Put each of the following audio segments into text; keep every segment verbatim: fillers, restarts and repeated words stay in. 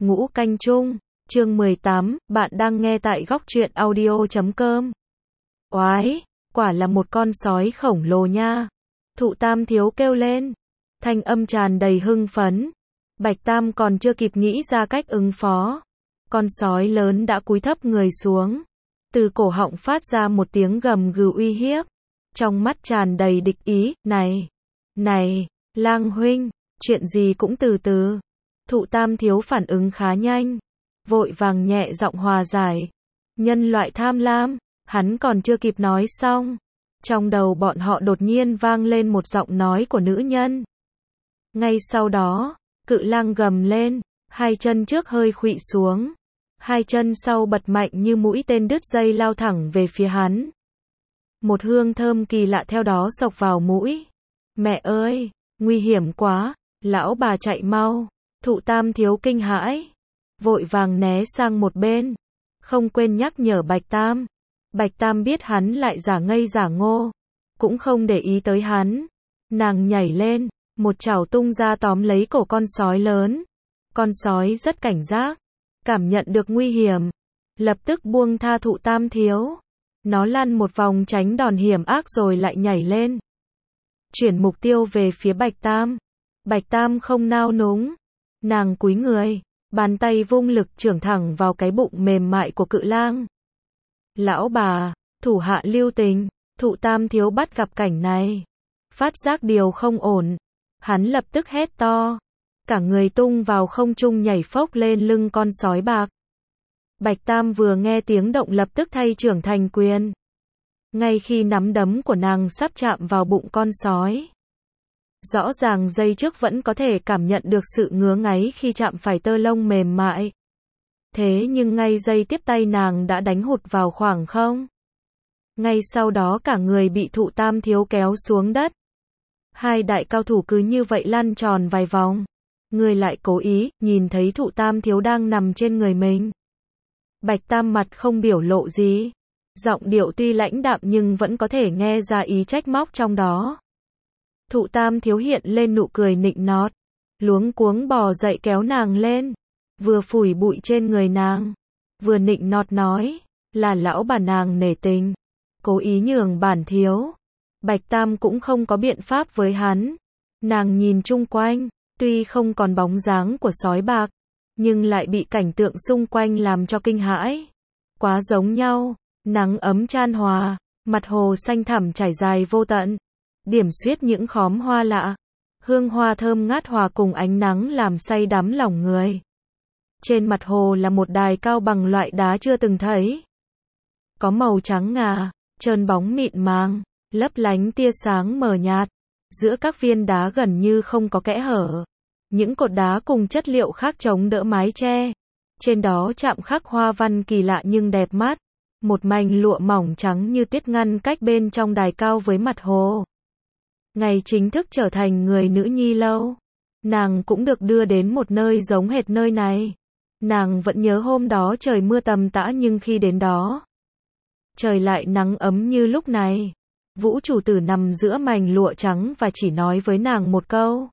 Ngũ Canh Chung, chương mười tám, bạn đang nghe tại góc truyện audio chấm com. Oái, quả là một con sói khổng lồ nha. Thụ Tam Thiếu kêu lên, thanh âm tràn đầy hưng phấn. Bạch Tam còn chưa kịp nghĩ ra cách ứng phó. Con sói lớn đã cúi thấp người xuống. Từ cổ họng phát ra một tiếng gầm gừ uy hiếp. Trong mắt tràn đầy địch ý, này, này, Lang huynh, chuyện gì cũng từ từ. Thụ Tam Thiếu phản ứng khá nhanh. Vội vàng nhẹ giọng hòa giải. Nhân loại tham lam, hắn còn chưa kịp nói xong. Trong đầu bọn họ đột nhiên vang lên một giọng nói của nữ nhân. Ngay sau đó, cự lang gầm lên, hai chân trước hơi khuỵu xuống. Hai chân sau bật mạnh như mũi tên đứt dây lao thẳng về phía hắn. Một hương thơm kỳ lạ theo đó xộc vào mũi. Mẹ ơi, nguy hiểm quá, lão bà chạy mau. Thụ Tam Thiếu kinh hãi, vội vàng né sang một bên, không quên nhắc nhở Bạch Tam. Bạch Tam biết hắn lại giả ngây giả ngô, cũng không để ý tới hắn. Nàng nhảy lên, một chảo tung ra tóm lấy cổ con sói lớn. Con sói rất cảnh giác, cảm nhận được nguy hiểm, lập tức buông tha Thụ Tam Thiếu. Nó lăn một vòng tránh đòn hiểm ác rồi lại nhảy lên, chuyển mục tiêu về phía Bạch Tam. Bạch Tam không nao núng, nàng cúi người, bàn tay vung lực chưởng thẳng vào cái bụng mềm mại của cự lang. Lão bà, thủ hạ lưu tình. Thụ Tam Thiếu bắt gặp cảnh này, phát giác điều không ổn, hắn lập tức hét to, cả người tung vào không trung nhảy phốc lên lưng con sói bạc. Bạch Tam vừa nghe tiếng động lập tức thay trưởng thành quyền. Ngay khi nắm đấm của nàng sắp chạm vào bụng con sói, rõ ràng giây trước vẫn có thể cảm nhận được sự ngứa ngáy khi chạm phải tơ lông mềm mại. Thế nhưng ngay giây tiếp tay nàng đã đánh hụt vào khoảng không. Ngay sau đó cả người bị Thụ Tam Thiếu kéo xuống đất. Hai đại cao thủ cứ như vậy lăn tròn vài vòng. Người lại cố ý, nhìn thấy Thụ Tam Thiếu đang nằm trên người mình. Bạch Tam mặt không biểu lộ gì. Giọng điệu tuy lãnh đạm nhưng vẫn có thể nghe ra ý trách móc trong đó. Thụ Tam Thiếu hiện lên nụ cười nịnh nọt, luống cuống bò dậy kéo nàng lên, vừa phủi bụi trên người nàng, vừa nịnh nọt nói, là lão bà nàng nể tình, cố ý nhường bản thiếu. Bạch Tam cũng không có biện pháp với hắn. Nàng nhìn chung quanh, tuy không còn bóng dáng của sói bạc, nhưng lại bị cảnh tượng xung quanh làm cho kinh hãi. Quá giống nhau, nắng ấm chan hòa, mặt hồ xanh thẳm trải dài vô tận, điểm xuyết những khóm hoa lạ, hương hoa thơm ngát hòa cùng ánh nắng làm say đắm lòng người. Trên mặt hồ là một đài cao bằng loại đá chưa từng thấy, có màu trắng ngà, trơn bóng mịn màng, lấp lánh tia sáng mờ nhạt. Giữa các viên đá gần như không có kẽ hở. Những cột đá cùng chất liệu khác chống đỡ mái che. Trên đó chạm khắc hoa văn kỳ lạ nhưng đẹp mắt. Một mảnh lụa mỏng trắng như tuyết ngăn cách bên trong đài cao với mặt hồ. Ngày chính thức trở thành người nữ nhi lâu, nàng cũng được đưa đến một nơi giống hệt nơi này. Nàng vẫn nhớ hôm đó trời mưa tầm tã nhưng khi đến đó, trời lại nắng ấm như lúc này. Vũ chủ tử nằm giữa mảnh lụa trắng và chỉ nói với nàng một câu.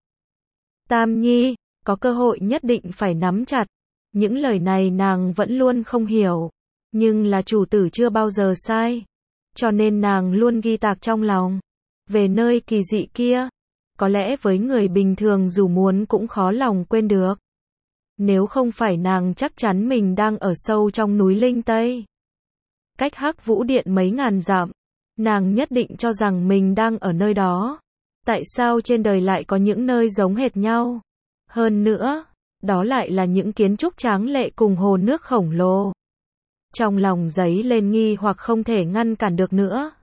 Tam Nhi, có cơ hội nhất định phải nắm chặt. Những lời này nàng vẫn luôn không hiểu. Nhưng là chủ tử chưa bao giờ sai. Cho nên nàng luôn ghi tạc trong lòng. Về nơi kỳ dị kia, có lẽ với người bình thường dù muốn cũng khó lòng quên được. Nếu không phải nàng chắc chắn mình đang ở sâu trong núi Linh Tây, cách Hắc Vũ Điện mấy ngàn dặm, nàng nhất định cho rằng mình đang ở nơi đó. Tại sao trên đời lại có những nơi giống hệt nhau? Hơn nữa, đó lại là những kiến trúc tráng lệ cùng hồ nước khổng lồ. Trong lòng giấy lên nghi hoặc không thể ngăn cản được nữa.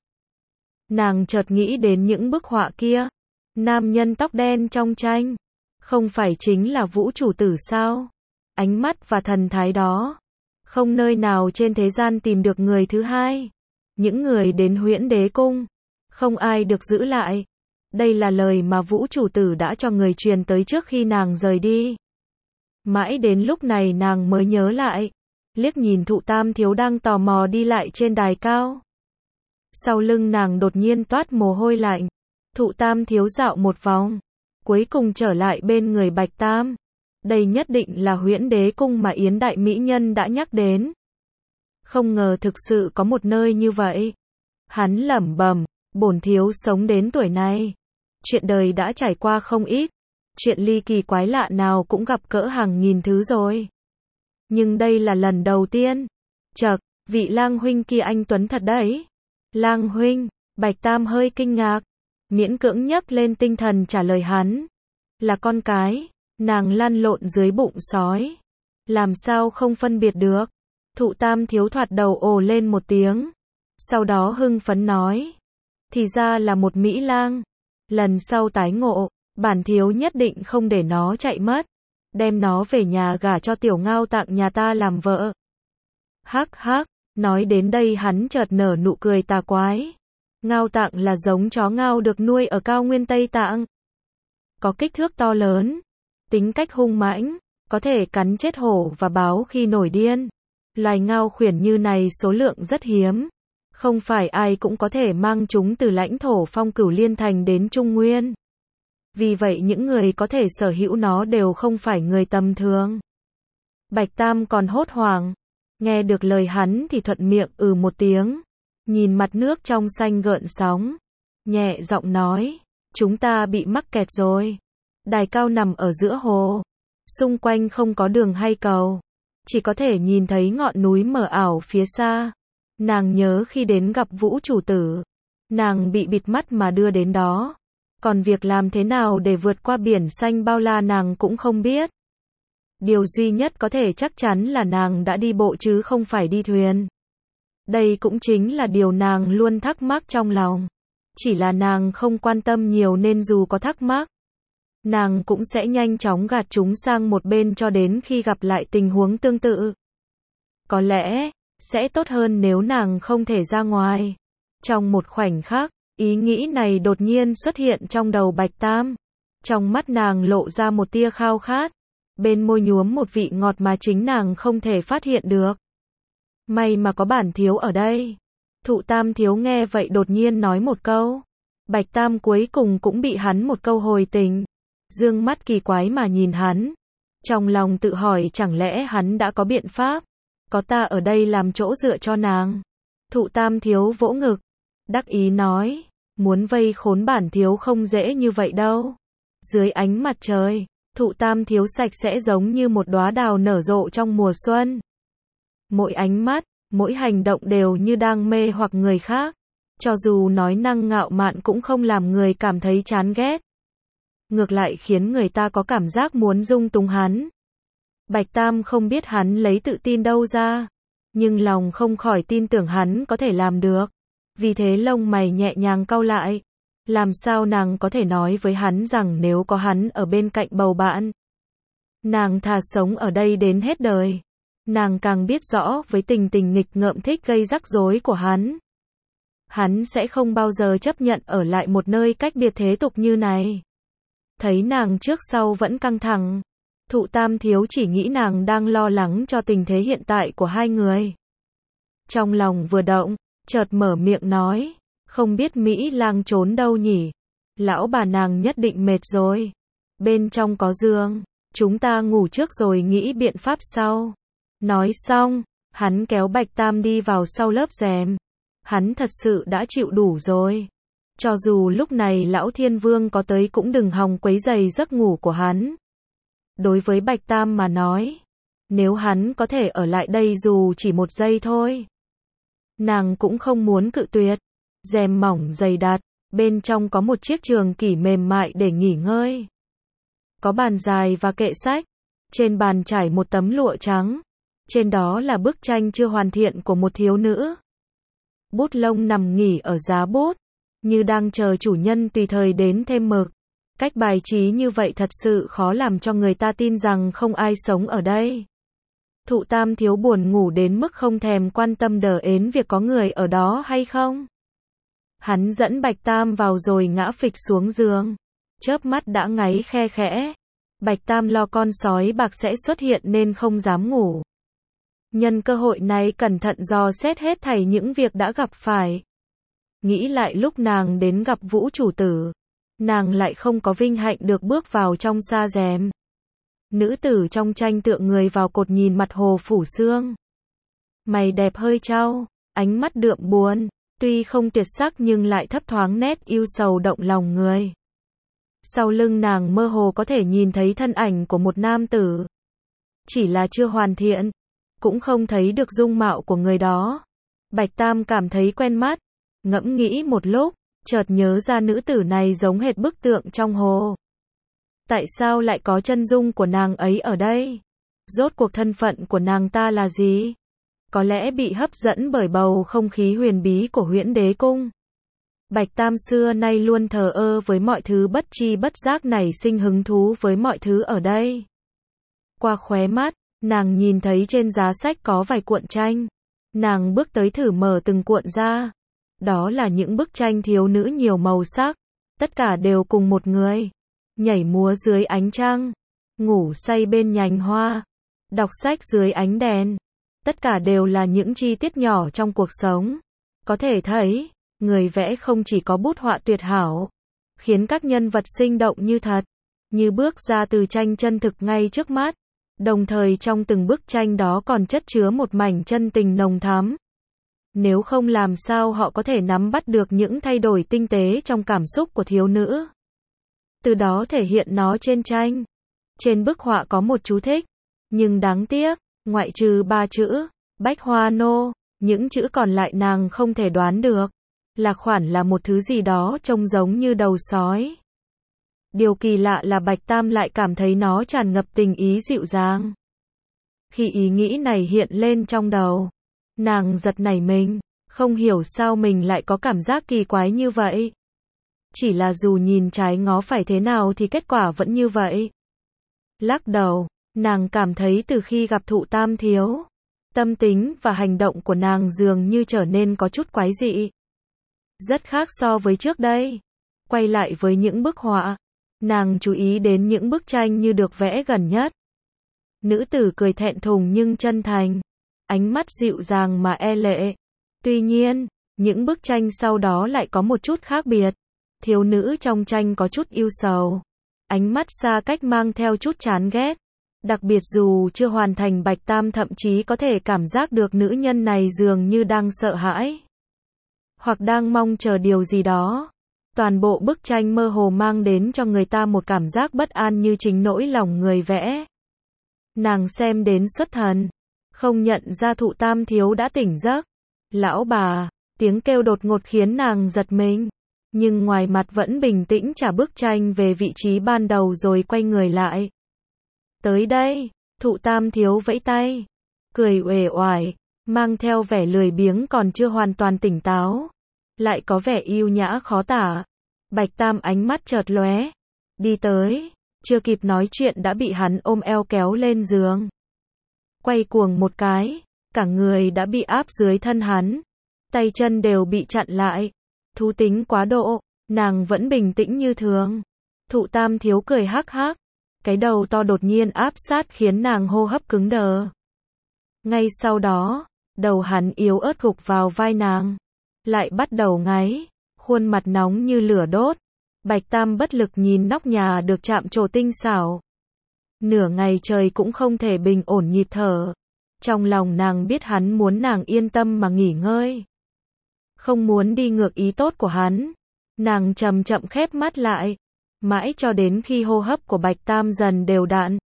Nàng chợt nghĩ đến những bức họa kia. Nam nhân tóc đen trong tranh, không phải chính là Vũ chủ tử sao? Ánh mắt và thần thái đó, không nơi nào trên thế gian tìm được người thứ hai. Những người đến Huyễn Đế Cung, không ai được giữ lại. Đây là lời mà Vũ chủ tử đã cho người truyền tới trước khi nàng rời đi. Mãi đến lúc này nàng mới nhớ lại, liếc nhìn Thụ Tam Thiếu đang tò mò đi lại trên đài cao. Sau lưng nàng đột nhiên toát mồ hôi lạnh. Thụ Tam Thiếu dạo một vòng, cuối cùng trở lại bên người Bạch Tam. Đây nhất định là Huyễn Đế Cung mà Yến đại mỹ nhân đã nhắc đến. Không ngờ thực sự có một nơi như vậy. Hắn lẩm bẩm, bổn thiếu sống đến tuổi này, chuyện đời đã trải qua không ít, chuyện ly kỳ quái lạ nào cũng gặp cỡ hàng nghìn thứ rồi. Nhưng đây là lần đầu tiên. Chậc, vị Lang huynh kia anh tuấn thật đấy. Lang huynh, Bạch Tam hơi kinh ngạc, miễn cưỡng nhấc lên tinh thần trả lời hắn. Là con cái, nàng lăn lộn dưới bụng sói. Làm sao không phân biệt được. Thụ Tam thiếu thoạt đầu ồ lên một tiếng. Sau đó hưng phấn nói. Thì ra là một Mỹ lang. Lần sau tái ngộ, bản thiếu nhất định không để nó chạy mất. Đem nó về nhà gả cho tiểu Ngao Tạng nhà ta làm vợ. Hắc hắc, nói đến đây hắn chợt nở nụ cười tà quái. Ngao Tạng là giống chó ngao được nuôi ở cao nguyên Tây Tạng. Có kích thước to lớn, tính cách hung mãnh, có thể cắn chết hổ và báo khi nổi điên. Loài ngao khuyển như này số lượng rất hiếm. Không phải ai cũng có thể mang chúng từ lãnh thổ Phong Cửu Liên Thành đến Trung Nguyên. Vì vậy những người có thể sở hữu nó đều không phải người tầm thường. Bạch Tam còn hốt hoảng. Nghe được lời hắn thì thuận miệng ừ một tiếng. Nhìn mặt nước trong xanh gợn sóng. Nhẹ giọng nói. Chúng ta bị mắc kẹt rồi. Đài cao nằm ở giữa hồ. Xung quanh không có đường hay cầu. Chỉ có thể nhìn thấy ngọn núi mờ ảo phía xa. Nàng nhớ khi đến gặp Vũ chủ tử. Nàng bị bịt mắt mà đưa đến đó. Còn việc làm thế nào để vượt qua biển xanh bao la nàng cũng không biết. Điều duy nhất có thể chắc chắn là nàng đã đi bộ chứ không phải đi thuyền. Đây cũng chính là điều nàng luôn thắc mắc trong lòng. Chỉ là nàng không quan tâm nhiều nên dù có thắc mắc, nàng cũng sẽ nhanh chóng gạt chúng sang một bên cho đến khi gặp lại tình huống tương tự. Có lẽ, sẽ tốt hơn nếu nàng không thể ra ngoài. Trong một khoảnh khắc, ý nghĩ này đột nhiên xuất hiện trong đầu Bạch Tam. Trong mắt nàng lộ ra một tia khao khát. Bên môi nhuốm một vị ngọt mà chính nàng không thể phát hiện được. May mà có bản thiếu ở đây. Thụ Tam thiếu nghe vậy đột nhiên nói một câu. Bạch Tam cuối cùng cũng bị hắn một câu hồi tình. Dương mắt kỳ quái mà nhìn hắn. Trong lòng tự hỏi chẳng lẽ hắn đã có biện pháp. Có ta ở đây làm chỗ dựa cho nàng. Thụ Tam thiếu vỗ ngực. Đắc ý nói. Muốn vây khốn bản thiếu không dễ như vậy đâu. Dưới ánh mặt trời, Thụ Tam thiếu sạch sẽ giống như một đóa đào nở rộ trong mùa xuân. Mỗi ánh mắt, mỗi hành động đều như đang mê hoặc người khác. Cho dù nói năng ngạo mạn cũng không làm người cảm thấy chán ghét. Ngược lại khiến người ta có cảm giác muốn dung túng hắn. Bạch Tam không biết hắn lấy tự tin đâu ra. Nhưng lòng không khỏi tin tưởng hắn có thể làm được. Vì thế lông mày nhẹ nhàng cau lại. Làm sao nàng có thể nói với hắn rằng nếu có hắn ở bên cạnh bầu bạn. Nàng thà sống ở đây đến hết đời. Nàng càng biết rõ với tình tình nghịch ngợm thích gây rắc rối của hắn. Hắn sẽ không bao giờ chấp nhận ở lại một nơi cách biệt thế tục như này. Thấy nàng trước sau vẫn căng thẳng. Thụ Tam thiếu chỉ nghĩ nàng đang lo lắng cho tình thế hiện tại của hai người. Trong lòng vừa động, chợt mở miệng nói. Không biết Mỹ lang trốn đâu nhỉ? Lão bà nàng nhất định mệt rồi. Bên trong có giường. Chúng ta ngủ trước rồi nghĩ biện pháp sau. Nói xong, hắn kéo Bạch Tam đi vào sau lớp rèm. Hắn thật sự đã chịu đủ rồi. Cho dù lúc này lão Thiên Vương có tới cũng đừng hòng quấy rầy giấc ngủ của hắn. Đối với Bạch Tam mà nói, nếu hắn có thể ở lại đây dù chỉ một giây thôi, nàng cũng không muốn cự tuyệt. Rèm mỏng dày đặc, bên trong có một chiếc trường kỷ mềm mại để nghỉ ngơi. Có bàn dài và kệ sách. Trên bàn trải một tấm lụa trắng. Trên đó là bức tranh chưa hoàn thiện của một thiếu nữ. Bút lông nằm nghỉ ở giá bút, như đang chờ chủ nhân tùy thời đến thêm mực. Cách bài trí như vậy thật sự khó làm cho người ta tin rằng không ai sống ở đây. Thụ Tam thiếu buồn ngủ đến mức không thèm quan tâm đờ ến việc có người ở đó hay không. Hắn dẫn Bạch Tam vào rồi ngã phịch xuống giường. Chớp mắt đã ngáy khe khẽ. Bạch Tam lo con sói bạc sẽ xuất hiện nên không dám ngủ. Nhân cơ hội này cẩn thận dò xét hết thảy những việc đã gặp phải. Nghĩ lại lúc nàng đến gặp Vũ chủ tử. Nàng lại không có vinh hạnh được bước vào trong sa rèm. Nữ tử trong tranh tựa người vào cột nhìn mặt hồ phủ sương. Mày đẹp hơi trao, ánh mắt đượm buồn, tuy không tuyệt sắc nhưng lại thấp thoáng nét yêu sầu động lòng người. Sau lưng nàng mơ hồ có thể nhìn thấy thân ảnh của một nam tử. Chỉ là chưa hoàn thiện, cũng không thấy được dung mạo của người đó. Bạch Tam cảm thấy quen mắt, ngẫm nghĩ một lúc, chợt nhớ ra nữ tử này giống hệt bức tượng trong hồ. Tại sao lại có chân dung của nàng ấy ở đây? Rốt cuộc thân phận của nàng ta là gì? Có lẽ bị hấp dẫn bởi bầu không khí huyền bí của Huyễn Đế Cung. Bạch Tam xưa nay luôn thờ ơ với mọi thứ, bất tri bất giác nảy sinh hứng thú với mọi thứ ở đây. Qua khóe mắt, nàng nhìn thấy trên giá sách có vài cuộn tranh. Nàng bước tới thử mở từng cuộn ra. Đó là những bức tranh thiếu nữ nhiều màu sắc. Tất cả đều cùng một người. Nhảy múa dưới ánh trăng. Ngủ say bên nhành hoa. Đọc sách dưới ánh đèn. Tất cả đều là những chi tiết nhỏ trong cuộc sống. Có thể thấy, người vẽ không chỉ có bút họa tuyệt hảo, khiến các nhân vật sinh động như thật, như bước ra từ tranh chân thực ngay trước mắt. Đồng thời trong từng bức tranh đó còn chất chứa một mảnh chân tình nồng thắm. Nếu không làm sao họ có thể nắm bắt được những thay đổi tinh tế trong cảm xúc của thiếu nữ. Từ đó thể hiện nó trên tranh. Trên bức họa có một chú thích, nhưng đáng tiếc, ngoại trừ ba chữ, Bách Hoa Nô, những chữ còn lại nàng không thể đoán được. Là khoản là một thứ gì đó trông giống như đầu sói. Điều kỳ lạ là Bạch Tam lại cảm thấy nó tràn ngập tình ý dịu dàng. Khi ý nghĩ này hiện lên trong đầu, nàng giật nảy mình, không hiểu sao mình lại có cảm giác kỳ quái như vậy. Chỉ là dù nhìn trái ngó phải thế nào thì kết quả vẫn như vậy. Lắc đầu, nàng cảm thấy từ khi gặp Thụ Tam Thiếu, tâm tính và hành động của nàng dường như trở nên có chút quái dị. Rất khác so với trước đây. Quay lại với những bức họa, nàng chú ý đến những bức tranh như được vẽ gần nhất. Nữ tử cười thẹn thùng nhưng chân thành, ánh mắt dịu dàng mà e lệ. Tuy nhiên, những bức tranh sau đó lại có một chút khác biệt. Thiếu nữ trong tranh có chút yêu sầu, ánh mắt xa cách mang theo chút chán ghét. Đặc biệt dù chưa hoàn thành, Bạch Tam thậm chí có thể cảm giác được nữ nhân này dường như đang sợ hãi, hoặc đang mong chờ điều gì đó. Toàn bộ bức tranh mơ hồ mang đến cho người ta một cảm giác bất an như chính nỗi lòng người vẽ. Nàng xem đến xuất thần, không nhận ra Thụ Tam Thiếu đã tỉnh giấc. Lão bà, tiếng kêu đột ngột khiến nàng giật mình. Nhưng ngoài mặt vẫn bình tĩnh trả bức tranh về vị trí ban đầu rồi quay người lại. Tới đây, Thụ Tam Thiếu vẫy tay, cười uể oải, mang theo vẻ lười biếng còn chưa hoàn toàn tỉnh táo. Lại có vẻ yêu nhã khó tả. Bạch Tam ánh mắt chợt lóe, đi tới, chưa kịp nói chuyện đã bị hắn ôm eo kéo lên giường. Quay cuồng một cái, cả người đã bị áp dưới thân hắn. Tay chân đều bị chặn lại. Thú tính quá độ, nàng vẫn bình tĩnh như thường. Thụ Tam Thiếu cười hắc hắc. Cái đầu to đột nhiên áp sát khiến nàng hô hấp cứng đờ. Ngay sau đó, đầu hắn yếu ớt gục vào vai nàng. Lại bắt đầu ngáy, khuôn mặt nóng như lửa đốt. Bạch Tam bất lực nhìn nóc nhà được chạm trổ tinh xảo. Nửa ngày trời cũng không thể bình ổn nhịp thở. Trong lòng nàng biết hắn muốn nàng yên tâm mà nghỉ ngơi, không muốn đi ngược ý tốt của hắn. Nàng chậm chậm khép mắt lại, mãi cho đến khi hô hấp của Bạch Tam dần đều đặn,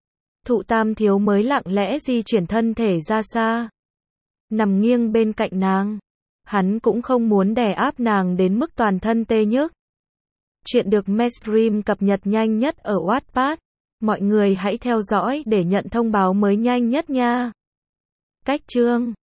Thụ Tam Thiếu mới lặng lẽ di chuyển thân thể ra xa, nằm nghiêng bên cạnh nàng. Hắn cũng không muốn đè áp nàng đến mức toàn thân tê nhức. Chuyện được Mainstream cập nhật nhanh nhất ở Wattpad. Mọi người hãy theo dõi để nhận thông báo mới nhanh nhất nha. Cách chương